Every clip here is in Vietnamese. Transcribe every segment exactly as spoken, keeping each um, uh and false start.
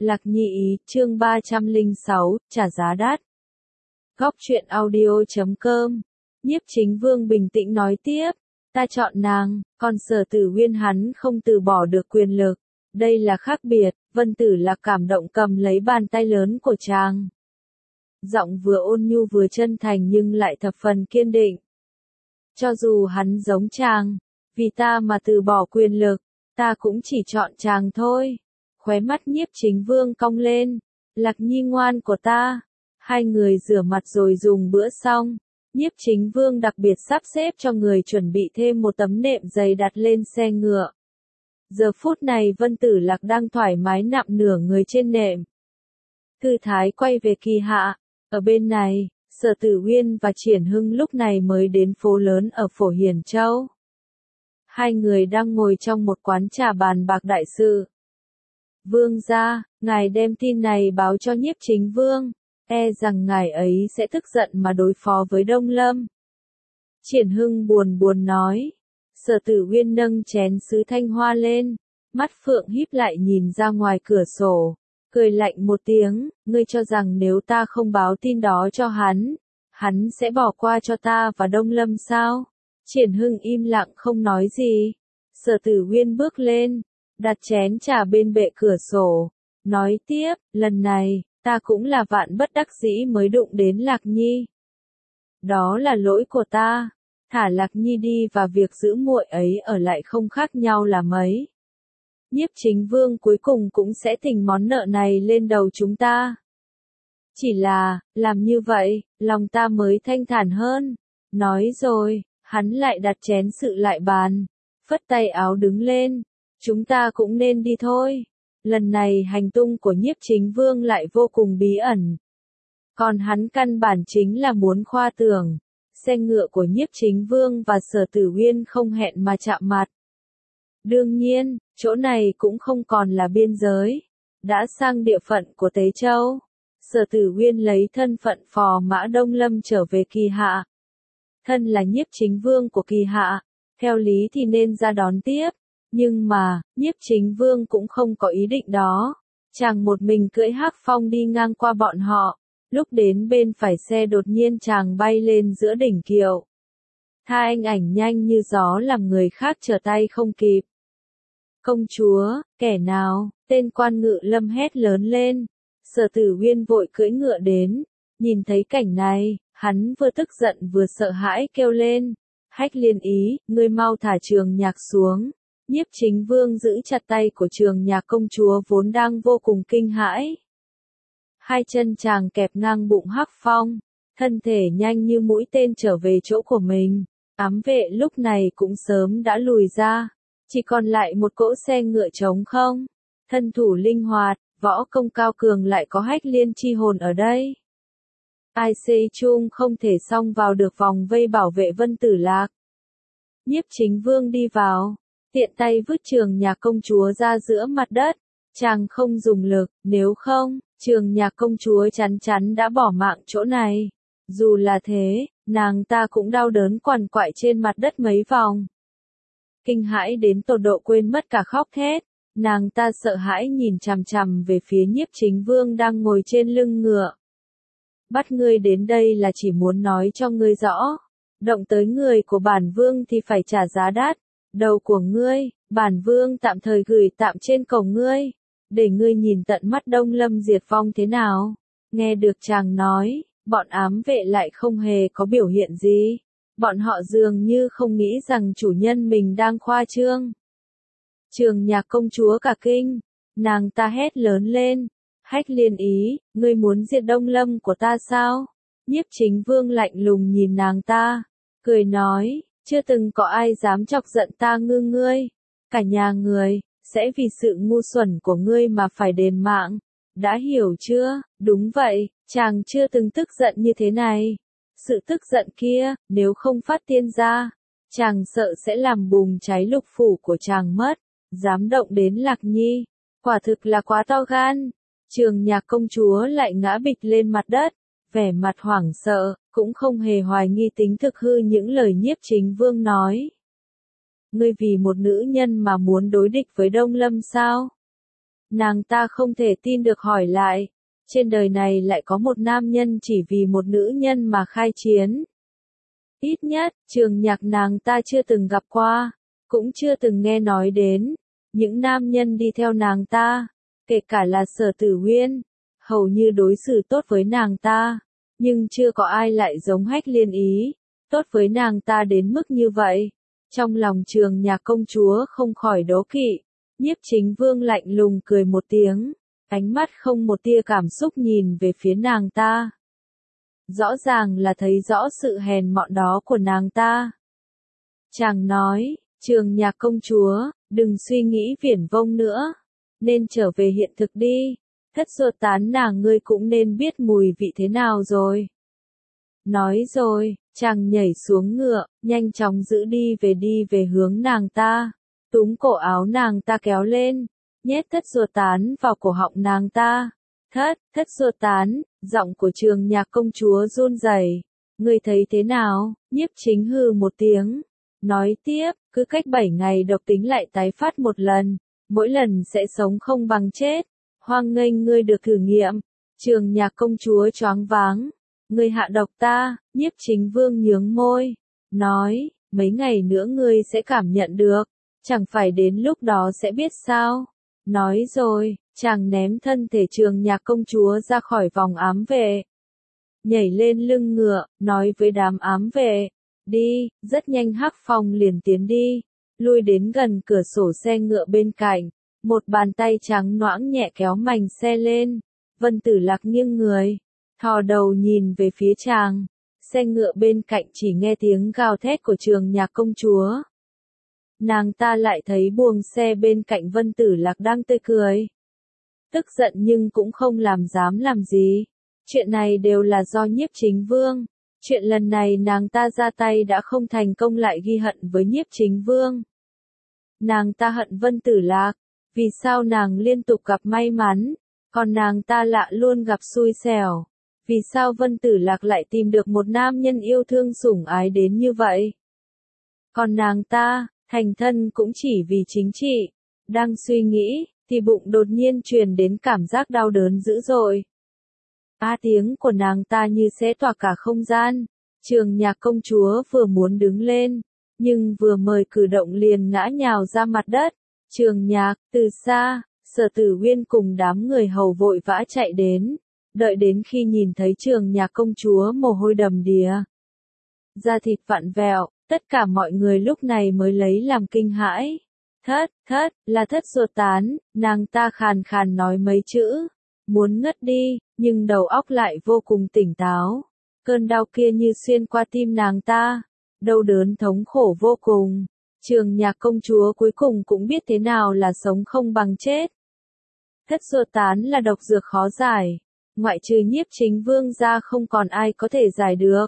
Lạc Nhi ý, chương ba trăm lẻ sáu, trả giá đắt. Góc truyện audio chấm com. Nhiếp Chính Vương bình tĩnh nói tiếp, ta chọn nàng, còn Sở Tử Uyên hắn không từ bỏ được quyền lực. Đây là khác biệt. Vân Tử Lạc cảm động cầm lấy bàn tay lớn của chàng. Giọng vừa ôn nhu vừa chân thành nhưng lại thập phần kiên định. Cho dù hắn giống chàng, vì ta mà từ bỏ quyền lực, ta cũng chỉ chọn chàng thôi. Khóe mắt Nhiếp Chính Vương cong lên, Lạc Nhi ngoan của ta. Hai người rửa mặt rồi dùng bữa xong, Nhiếp Chính Vương đặc biệt sắp xếp cho người chuẩn bị thêm một tấm nệm dày đặt lên xe ngựa. Giờ phút này Vân Tử Lạc đang thoải mái nằm nửa người trên nệm. Thư thái quay về Kỳ Hạ, ở bên này, Sở Tử Uyên và Triển Hưng lúc này mới đến phố lớn ở Phổ Hiền Châu. Hai người đang ngồi trong một quán trà bàn bạc đại sự. Vương gia, ngài đem tin này báo cho Nhiếp Chính Vương, e rằng ngài ấy sẽ tức giận mà đối phó với Đông Lâm. Triển Hưng buồn buồn nói. Sở Tử Uyên nâng chén sứ thanh hoa lên, mắt phượng híp lại nhìn ra ngoài cửa sổ, cười lạnh một tiếng, ngươi cho rằng nếu ta không báo tin đó cho hắn, hắn sẽ bỏ qua cho ta và Đông Lâm sao? Triển Hưng im lặng không nói gì. Sở Tử Uyên bước lên, đặt chén trà bên bệ cửa sổ, nói tiếp, lần này, ta cũng là vạn bất đắc dĩ mới đụng đến Lạc Nhi. Đó là lỗi của ta. Thả Lạc Nhi đi và việc giữ muội ấy ở lại không khác nhau là mấy. Nhiếp Chính Vương cuối cùng cũng sẽ tình món nợ này lên đầu chúng ta. Chỉ là, làm như vậy, lòng ta mới thanh thản hơn. Nói rồi, hắn lại đặt chén sự lại bàn, phất tay áo đứng lên. Chúng ta cũng nên đi thôi. Lần này hành tung của Nhiếp Chính Vương lại vô cùng bí ẩn. Còn hắn căn bản chính là muốn khoa tưởng. Xe ngựa của Nhiếp Chính Vương và Sở Tử Uyên không hẹn mà chạm mặt. Đương nhiên, chỗ này cũng không còn là biên giới, đã sang địa phận của Tế Châu. Sở Tử Uyên lấy thân phận phò mã Đông Lâm trở về Kỳ Hạ. Thân là Nhiếp Chính Vương của Kỳ Hạ, theo lý thì nên ra đón tiếp, nhưng mà, Nhiếp Chính Vương cũng không có ý định đó. Chàng một mình cưỡi hắc phong đi ngang qua bọn họ. Lúc đến bên phải xe đột nhiên chàng bay lên giữa đỉnh kiệu. Tha anh ảnh nhanh như gió làm người khác trở tay không kịp. Công chúa, kẻ nào? Tên quan ngự lâm hét lớn lên. Sở Tử Uyên vội cưỡi ngựa đến. Nhìn thấy cảnh này, hắn vừa tức giận vừa sợ hãi kêu lên. Hách Liên Ý, ngươi mau thả Trường Nhạc xuống. Nhiếp Chính Vương giữ chặt tay của Trường Nhạc công chúa vốn đang vô cùng kinh hãi. Hai chân chàng kẹp ngang bụng hắc phong, thân thể nhanh như mũi tên trở về chỗ của mình. Ám vệ lúc này cũng sớm đã lùi ra, chỉ còn lại một cỗ xe ngựa trống không. Thân thủ linh hoạt, võ công cao cường lại có Hách Liên chi hồn ở đây. Ai xây chung không thể xông vào được vòng vây bảo vệ Vân Tử Lạc. Nhiếp Chính Vương đi vào, tiện tay vứt Trường Nhạc công chúa ra giữa mặt đất. Chàng không dùng lực, nếu không, Trường Nhạc công chúa chắn chắn đã bỏ mạng chỗ này. Dù là thế, nàng ta cũng đau đớn quằn quại trên mặt đất mấy vòng. Kinh hãi đến tột độ quên mất cả khóc thét, nàng ta sợ hãi nhìn chằm chằm về phía Nhiếp Chính Vương đang ngồi trên lưng ngựa. Bắt ngươi đến đây là chỉ muốn nói cho ngươi rõ, động tới người của bản vương thì phải trả giá đắt. Đầu của ngươi, bản vương tạm thời gửi tạm trên cổng ngươi, để ngươi nhìn tận mắt Đông Lâm diệt vong thế nào. Nghe được chàng nói, bọn ám vệ lại không hề có biểu hiện gì. Bọn họ dường như không nghĩ rằng chủ nhân mình đang khoa trương. Trường Nhạc công chúa cả kinh, nàng ta hét lớn lên. Hách Liên Ý, ngươi muốn diệt Đông Lâm của ta sao? Nhiếp Chính Vương lạnh lùng nhìn nàng ta, cười nói, chưa từng có ai dám chọc giận ta ngư ngươi. Cả nhà người, sẽ vì sự ngu xuẩn của ngươi mà phải đền mạng. Đã hiểu chưa? Đúng vậy, chàng chưa từng tức giận như thế này. Sự tức giận kia, nếu không phát tiên ra, chàng sợ sẽ làm bùng cháy lục phủ của chàng mất. Dám động đến Lạc Nhi, quả thực là quá to gan. Trường Nhạc công chúa lại ngã bịch lên mặt đất, vẻ mặt hoảng sợ, cũng không hề hoài nghi tính thực hư những lời Nhiếp Chính Vương nói. Ngươi vì một nữ nhân mà muốn đối địch với Đông Lâm sao? Nàng ta không thể tin được hỏi lại. Trên đời này lại có một nam nhân chỉ vì một nữ nhân mà khai chiến. Ít nhất, Trường Nhạc nàng ta chưa từng gặp qua, cũng chưa từng nghe nói đến. Những nam nhân đi theo nàng ta, kể cả là Sở Tử Uyên, hầu như đối xử tốt với nàng ta, nhưng chưa có ai lại giống Hách Liên Ý, tốt với nàng ta đến mức như vậy. Trong lòng Trường Nhạc công chúa không khỏi đố kỵ, Nhiếp Chính Vương lạnh lùng cười một tiếng, ánh mắt không một tia cảm xúc nhìn về phía nàng ta. Rõ ràng là thấy rõ sự hèn mọn đó của nàng ta. Chàng nói, Trường Nhạc công chúa, đừng suy nghĩ viển vông nữa, nên trở về hiện thực đi, thất ruột tán nàng ngươi cũng nên biết mùi vị thế nào rồi. Nói rồi, chàng nhảy xuống ngựa, nhanh chóng giữ đi về đi về hướng nàng ta, túm cổ áo nàng ta kéo lên, nhét thất ruột tán vào cổ họng nàng ta. Thất, thất ruột tán, giọng của Trường Nhạc công chúa run rẩy. Ngươi thấy thế nào? Nhiếp Chính hừ một tiếng, nói tiếp, cứ cách bảy ngày độc tính lại tái phát một lần, mỗi lần sẽ sống không bằng chết. Hoan nghênh ngươi được thử nghiệm. Trường Nhạc công chúa choáng váng. Ngươi hạ độc ta? Nhiếp Chính Vương nhướng môi, nói, mấy ngày nữa ngươi sẽ cảm nhận được, chẳng phải đến lúc đó sẽ biết sao? Nói rồi, chàng ném thân thể Trường Nhạc công chúa ra khỏi vòng ám vệ, nhảy lên lưng ngựa, nói với đám ám vệ, đi. Rất nhanh Hắc Phong liền tiến đi, lui đến gần cửa sổ xe ngựa bên cạnh, một bàn tay trắng nõn nhẹ kéo mành xe lên. Vân Tử Lạc nghiêng người, thò đầu nhìn về phía chàng. Xe ngựa bên cạnh chỉ nghe tiếng gào thét của Trường Nhạc công chúa. Nàng ta lại thấy buồng xe bên cạnh Vân Tử Lạc đang tươi cười. Tức giận nhưng cũng không làm dám làm gì. Chuyện này đều là do Nhiếp Chính Vương. Chuyện lần này nàng ta ra tay đã không thành công lại ghi hận với Nhiếp Chính Vương. Nàng ta hận Vân Tử Lạc. Vì sao nàng liên tục gặp may mắn, còn nàng ta lạ luôn gặp xui xẻo? Vì sao Vân Tử Lạc lại tìm được một nam nhân yêu thương sủng ái đến như vậy? Còn nàng ta, thành thân cũng chỉ vì chính trị. Đang suy nghĩ, thì bụng đột nhiên truyền đến cảm giác đau đớn dữ dội. A tiếng của nàng ta như xé toạc cả không gian. Trường Nhạc công chúa vừa muốn đứng lên, nhưng vừa mới cử động liền ngã nhào ra mặt đất. Trường Nhạc, từ xa, Sở Tử Uyên cùng đám người hầu vội vã chạy đến, đợi đến khi nhìn thấy Trường Nhạc công chúa mồ hôi đầm đìa, da thịt vặn vẹo, tất cả mọi người lúc này mới lấy làm kinh hãi. Thất, thất, là thất ruột tán, nàng ta khàn khàn nói mấy chữ, muốn ngất đi, nhưng đầu óc lại vô cùng tỉnh táo. Cơn đau kia như xuyên qua tim nàng ta, đau đớn thống khổ vô cùng. Trường Nhạc công chúa cuối cùng cũng biết thế nào là sống không bằng chết. Thất ruột tán là độc dược khó giải, ngoại trừ Nhiếp Chính Vương ra không còn ai có thể giải được.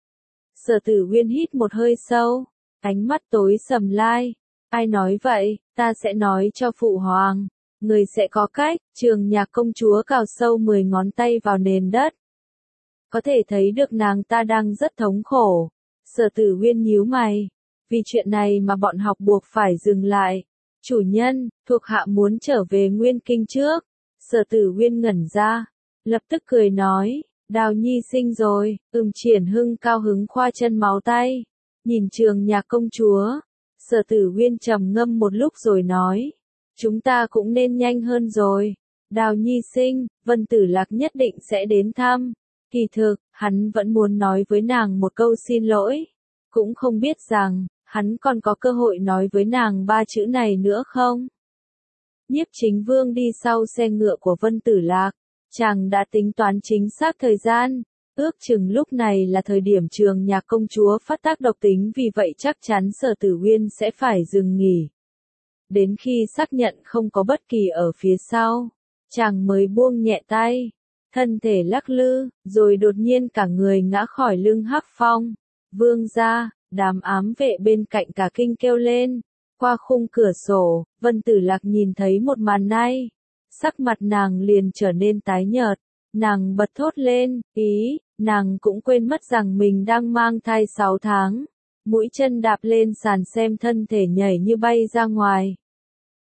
Sở Tử Uyên hít một hơi sâu, ánh mắt tối sầm lai. Ai nói vậy? Ta sẽ nói cho phụ hoàng. Người sẽ có cách. Trường Nhạc công chúa cào sâu mười ngón tay vào nền đất. Có thể thấy được nàng ta đang rất thống khổ. Sở Tử Uyên nhíu mày. Vì chuyện này mà bọn học buộc phải dừng lại. Chủ nhân, thuộc hạ muốn trở về Nguyên Kinh trước. Sở Tử Uyên ngẩn ra, lập tức cười nói, Đào Nhi sinh rồi. Ừm. Triển Hưng cao hứng khoa chân máu tay, nhìn Trường Nhạc công chúa. Sở Tử Uyên trầm ngâm một lúc rồi nói, chúng ta cũng nên nhanh hơn rồi. Đào Nhi sinh, Vân Tử Lạc nhất định sẽ đến thăm. Kỳ thực, hắn vẫn muốn nói với nàng một câu xin lỗi, cũng không biết rằng, hắn còn có cơ hội nói với nàng ba chữ này nữa không? Nhiếp Chính Vương đi sau xe ngựa của Vân Tử Lạc, chàng đã tính toán chính xác thời gian, ước chừng lúc này là thời điểm Trường Nhạc công chúa phát tác độc tính, vì vậy chắc chắn Sở Tử Uyên sẽ phải dừng nghỉ. Đến khi xác nhận không có bất kỳ ở phía sau, chàng mới buông nhẹ tay, thân thể lắc lư, rồi đột nhiên cả người ngã khỏi lưng Hắc Phong. Vương gia, đám ám vệ bên cạnh cả kinh kêu lên. Qua khung cửa sổ, Vân Tử Lạc nhìn thấy một màn này, sắc mặt nàng liền trở nên tái nhợt, nàng bật thốt lên, ý, nàng cũng quên mất rằng mình đang mang thai sáu tháng, mũi chân đạp lên sàn xem thân thể nhảy như bay ra ngoài.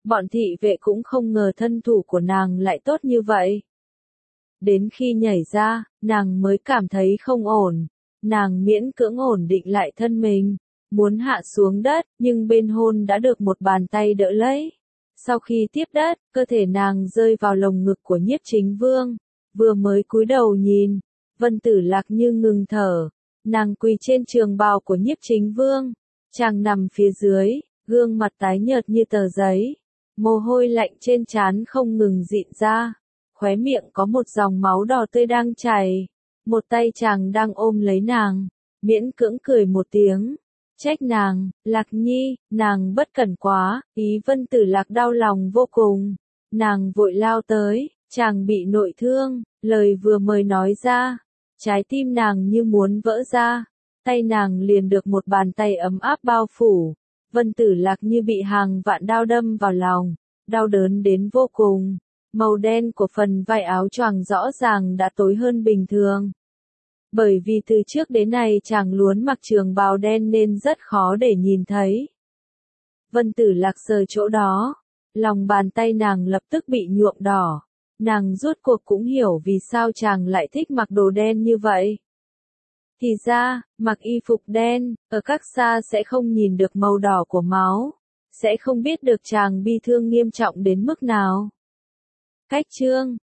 Bọn thị vệ cũng không ngờ thân thủ của nàng lại tốt như vậy. Đến khi nhảy ra, nàng mới cảm thấy không ổn. Nàng miễn cưỡng ổn định lại thân mình, muốn hạ xuống đất, nhưng bên hôn đã được một bàn tay đỡ lấy. Sau khi tiếp đất, cơ thể nàng rơi vào lồng ngực của Nhiếp Chính Vương. Vừa mới cúi đầu nhìn, Vân Tử Lạc như ngừng thở. Nàng quỳ trên trường bào của Nhiếp Chính Vương. Chàng nằm phía dưới, gương mặt tái nhợt như tờ giấy. Mồ hôi lạnh trên trán không ngừng dịn ra. Khóe miệng có một dòng máu đỏ tươi đang chảy. Một tay chàng đang ôm lấy nàng, miễn cưỡng cười một tiếng. Trách nàng, Lạc Nhi, nàng bất cẩn quá, ý Vân Tử Lạc đau lòng vô cùng. Nàng vội lao tới, chàng bị nội thương, lời vừa mới nói ra. Trái tim nàng như muốn vỡ ra, tay nàng liền được một bàn tay ấm áp bao phủ. Vân Tử Lạc như bị hàng vạn đao đâm vào lòng, đau đớn đến vô cùng. Màu đen của phần vai áo choàng rõ ràng đã tối hơn bình thường. Bởi vì từ trước đến nay chàng luôn mặc trường bào đen nên rất khó để nhìn thấy. Vân Tử Lạc sờ chỗ đó, lòng bàn tay nàng lập tức bị nhuộm đỏ. Nàng rốt cuộc cũng hiểu vì sao chàng lại thích mặc đồ đen như vậy. Thì ra, mặc y phục đen, ở các xa sẽ không nhìn được màu đỏ của máu, sẽ không biết được chàng bi thương nghiêm trọng đến mức nào. Cách chương